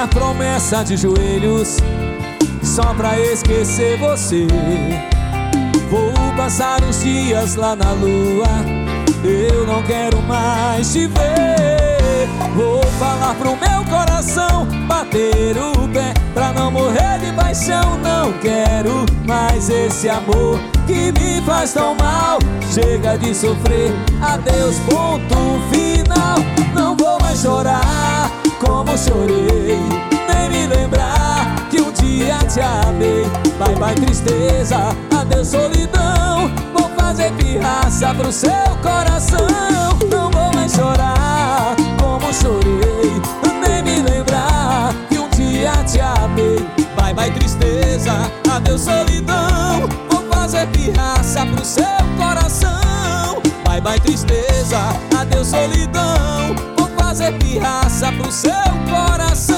pagar promessa de joelhos só pra esquecer você. Vou passar os dias lá na lua, eu não quero mais te ver. Vou falar pro meu coração bater o pé pra não morrer de paixão. Não quero mais esse amor que me faz tão mal. Chega de sofrer, adeus, ponto final. Não vou mais chorar como chorei, nem me lembrar que um dia te amei. Bye bye tristeza, adeus solidão. Vou fazer pirraça pro seu coração. Não vou mais chorar como chorei, nem me lembrar que um dia te amei. Bye bye tristeza, adeus solidão. Vou fazer pirraça pro seu coração. Bye bye tristeza, adeus solidão. Vou fazer pirraça pro seu coração.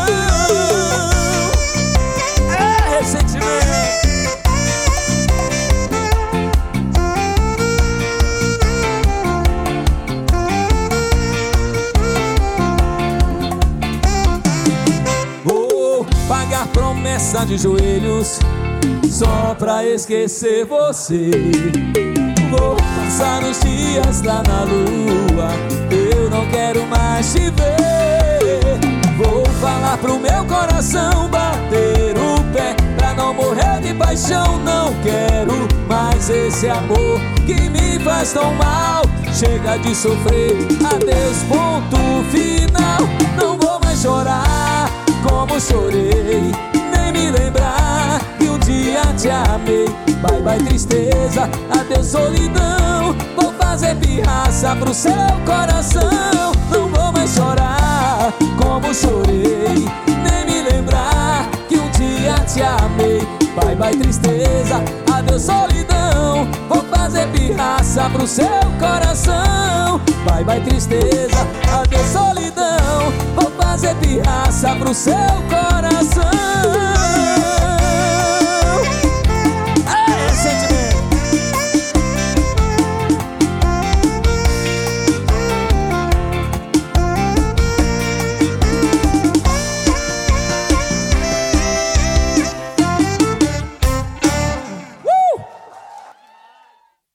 É ressentimento. Vou pagar promessa de joelhos só pra esquecer você. Vou passar os dias lá na lua, eu não quero mais te ver. Vou falar pro meu coração bater o pé pra não morrer de paixão. Não quero mais esse amor que me faz tão mal. Chega de sofrer, adeus, ponto final. Não vou mais chorar como chorei, nem me lembrar que um dia te amei. Bye bye tristeza, adeus solidão. Vou fazer pirraça pro seu coração. Não vou mais chorar como chorei, nem me lembrar que um dia te amei. Bye bye tristeza, adeus solidão. Vou fazer pirraça pro seu coração. Bye bye tristeza, adeus solidão. Vou fazer pirraça pro seu coração.